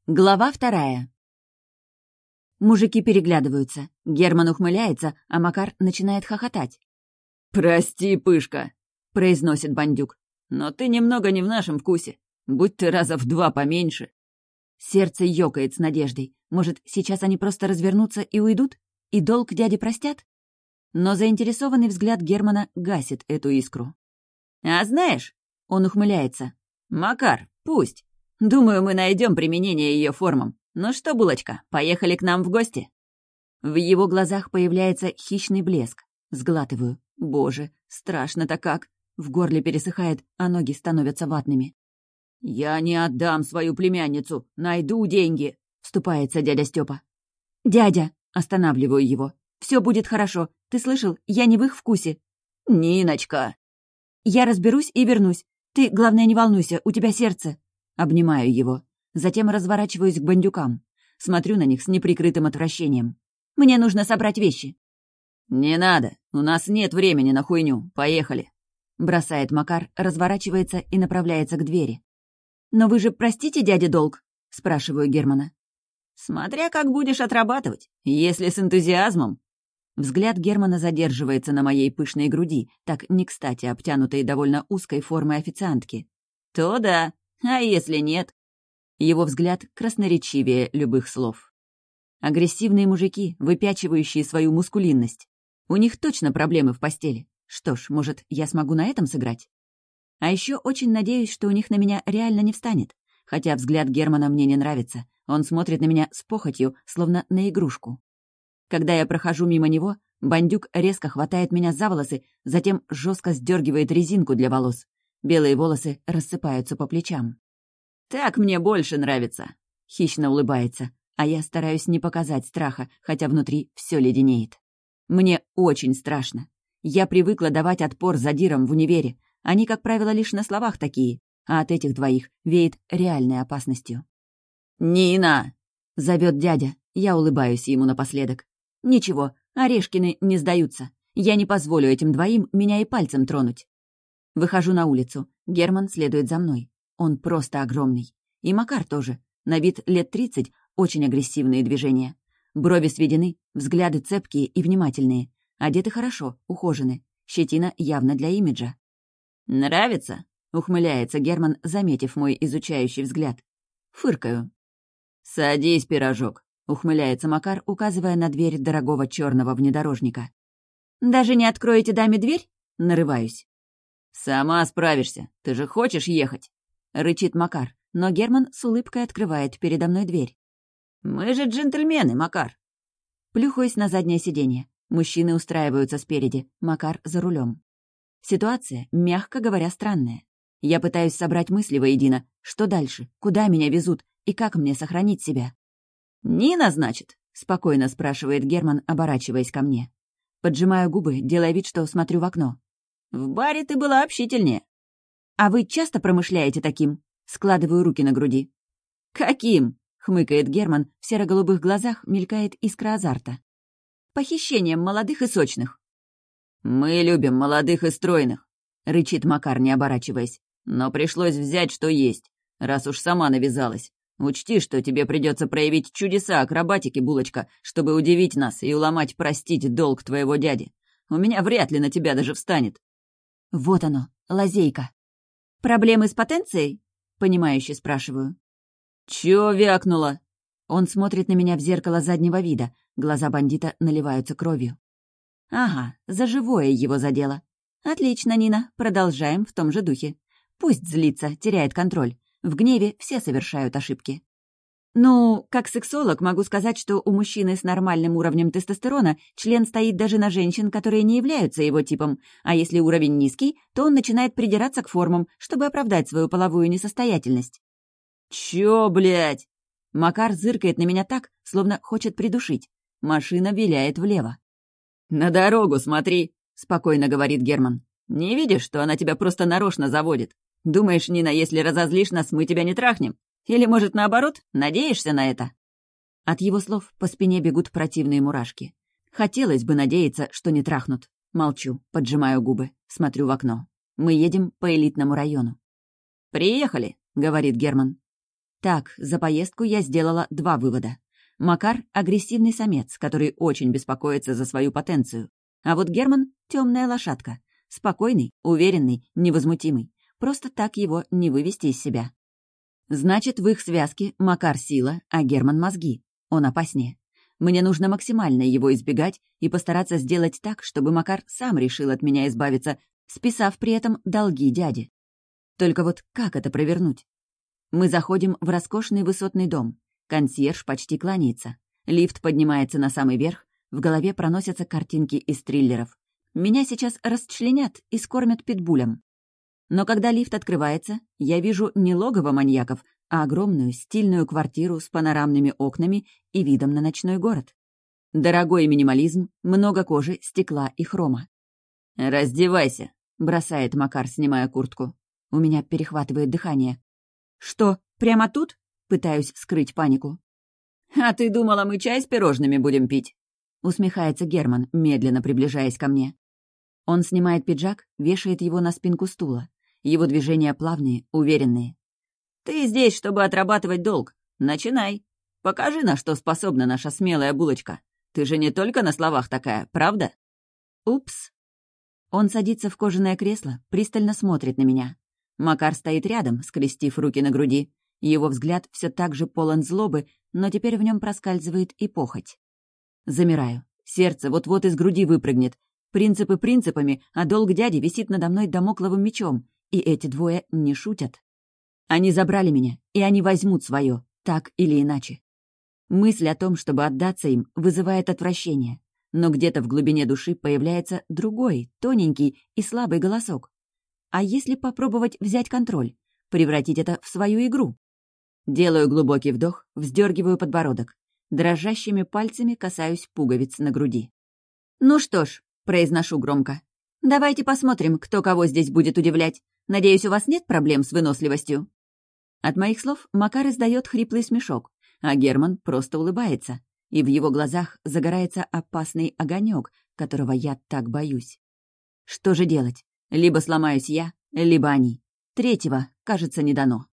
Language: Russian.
Глава 2. Мужики переглядываются. Герман ухмыляется, а Макар начинает хохотать. «Прости, пышка», — произносит бандюк. «но ты немного не в нашем вкусе. Будь ты раза в 2 поменьше». Сердце ёкает с надеждой. Может, сейчас они просто развернутся и уйдут? И долг дяде простят? Но заинтересованный взгляд Германа гасит эту искру. «А знаешь», — он ухмыляется, — «Макар, пусть. Думаю, мы найдем применение ее формам. Ну что, булочка, поехали к нам в гости?» в его глазах появляется хищный блеск. Сглатываю. Боже, страшно-то как. В горле пересыхает, а ноги становятся ватными. «Я не отдам свою племянницу. Найду деньги», — вступается дядя Степа. «Дядя!» — останавливаю его. «Все будет хорошо. Ты слышал? Я не в их вкусе». «Ниночка!» «Я разберусь и вернусь. Ты, главное, не волнуйся, у тебя сердце». Обнимаю его. Затем разворачиваюсь к бандюкам. Смотрю на них с неприкрытым отвращением. «Мне нужно собрать вещи». «Не надо. У нас нет времени на хуйню. Поехали». Бросает Макар, разворачивается и направляется к двери. «Но вы же простите дяде долг?» — спрашиваю Германа. «Смотря как будешь отрабатывать. Если с энтузиазмом». Взгляд Германа задерживается на моей пышной груди, так не кстати обтянутой довольно узкой формой официантки. «То да. А если нет?» Его взгляд красноречивее любых слов. Агрессивные мужики, выпячивающие свою мускулинность. У них точно проблемы в постели. Что ж, может, я смогу на этом сыграть? А еще очень надеюсь, что у них на меня реально не встанет. Хотя взгляд Германа мне не нравится. Он смотрит на меня с похотью, словно на игрушку. Когда я прохожу мимо него, бандюк резко хватает меня за волосы, затем жестко сдергивает резинку для волос. Белые волосы рассыпаются по плечам. «Так мне больше нравится», — хищно улыбается, а я стараюсь не показать страха, хотя внутри все леденеет. Мне очень страшно. Я привыкла давать отпор задирам в универе. Они, как правило, лишь на словах такие, а от этих двоих веет реальной опасностью. «Нина!» — зовет дядя. Я улыбаюсь ему напоследок. «Ничего, Орешкины не сдаются. Я не позволю этим двоим меня и пальцем тронуть». Выхожу на улицу. Герман следует за мной. Он просто огромный. И Макар тоже. На вид лет 30, очень агрессивные движения. Брови сведены, взгляды цепкие и внимательные. Одеты хорошо, ухожены. Щетина явно для имиджа. «Нравится?» — ухмыляется Герман, заметив мой изучающий взгляд. Фыркаю. «Садись, пирожок», — ухмыляется Макар, указывая на дверь дорогого черного внедорожника. «Даже не откроете даме дверь?» — нарываюсь. «Сама справишься. Ты же хочешь ехать?» — рычит Макар, но Герман с улыбкой открывает передо мной дверь. «Мы же джентльмены, Макар». Плюхаюсь на заднее сиденье. Мужчины устраиваются спереди, Макар за рулем. Ситуация, мягко говоря, странная. Я пытаюсь собрать мысли воедино. Что дальше? Куда меня везут? И как мне сохранить себя? «Нина, значит?» — спокойно спрашивает Герман, оборачиваясь ко мне. Поджимаю губы, делая вид, что смотрю в окно. «В баре ты была общительнее». «А вы часто промышляете таким?» Складываю руки на груди. «Каким?» — хмыкает Герман, в серо-голубых глазах мелькает искра азарта. «Похищением молодых и сочных». «Мы любим молодых и стройных», — рычит Макар, не оборачиваясь. «Но пришлось взять, что есть, раз уж сама навязалась. Учти, что тебе придется проявить чудеса акробатики, булочка, чтобы удивить нас и уломать простить долг твоего дяди. У меня вряд ли на тебя даже встанет». Вот оно, лазейка. «Проблемы с потенцией?» — понимающе спрашиваю. «Чё вякнула?» Он смотрит на меня в зеркало заднего вида. Глаза бандита наливаются кровью. Ага, за живое его задело. Отлично, Нина, продолжаем в том же духе. Пусть злится, теряет контроль. В гневе все совершают ошибки. Ну, как сексолог могу сказать, что у мужчины с нормальным уровнем тестостерона член стоит даже на женщин, которые не являются его типом, а если уровень низкий, то он начинает придираться к формам, чтобы оправдать свою половую несостоятельность. «Чё, блядь?» Макар зыркает на меня так, словно хочет придушить. Машина виляет влево. «На дорогу смотри», — спокойно говорит Герман. «Не видишь, что она тебя просто нарочно заводит? Думаешь, Нина, если разозлишь нас, мы тебя не трахнем? Или, может, наоборот, надеешься на это?» От его слов по спине бегут противные мурашки. Хотелось бы надеяться, что не трахнут. Молчу, поджимаю губы, смотрю в окно. Мы едем по элитному району. «Приехали», — говорит Герман. Так, за поездку я сделала 2 вывода. Макар — агрессивный самец, который очень беспокоится за свою потенцию. А вот Герман — темная лошадка. Спокойный, уверенный, невозмутимый. Просто так его не вывести из себя. Значит, в их связке Макар — сила, а Герман — мозги. Он опаснее. Мне нужно максимально его избегать и постараться сделать так, чтобы Макар сам решил от меня избавиться, списав при этом долги дяди. Только вот как это провернуть? Мы заходим в роскошный высотный дом. Консьерж почти кланяется. Лифт поднимается на самый верх. В голове проносятся картинки из триллеров. Меня сейчас расчленят и скормят питбулем. Но когда лифт открывается, я вижу не логово маньяков, а огромную стильную квартиру с панорамными окнами и видом на ночной город. Дорогой минимализм, много кожи, стекла и хрома. «Раздевайся», — бросает Макар, снимая куртку. У меня перехватывает дыхание. «Что, прямо тут?» — пытаюсь скрыть панику. «А ты думала, мы чай с пирожными будем пить?» — усмехается Герман, медленно приближаясь ко мне. Он снимает пиджак, вешает его на спинку стула. Его движения плавные, уверенные. «Ты здесь, чтобы отрабатывать долг. Начинай. Покажи, на что способна наша смелая булочка. Ты же не только на словах такая, правда?» «Упс». Он садится в кожаное кресло, пристально смотрит на меня. Макар стоит рядом, скрестив руки на груди. Его взгляд все так же полон злобы, но теперь в нем проскальзывает и похоть. Замираю. Сердце вот-вот из груди выпрыгнет. Принципы принципами, а долг дяди висит надо мной дамокловым мечом. И эти двое не шутят. Они забрали меня, и они возьмут свое, так или иначе. Мысль о том, чтобы отдаться им, вызывает отвращение. Но где-то в глубине души появляется другой, тоненький и слабый голосок. А если попробовать взять контроль, превратить это в свою игру? Делаю глубокий вдох, вздергиваю подбородок. Дрожащими пальцами касаюсь пуговиц на груди. «Ну что ж», — произношу громко, — «давайте посмотрим, кто кого здесь будет удивлять. Надеюсь, у вас нет проблем с выносливостью?» От моих слов Макар издает хриплый смешок, а Герман просто улыбается, и в его глазах загорается опасный огонек, которого я так боюсь. Что же делать? Либо сломаюсь я, либо они. Третьего, кажется, не дано.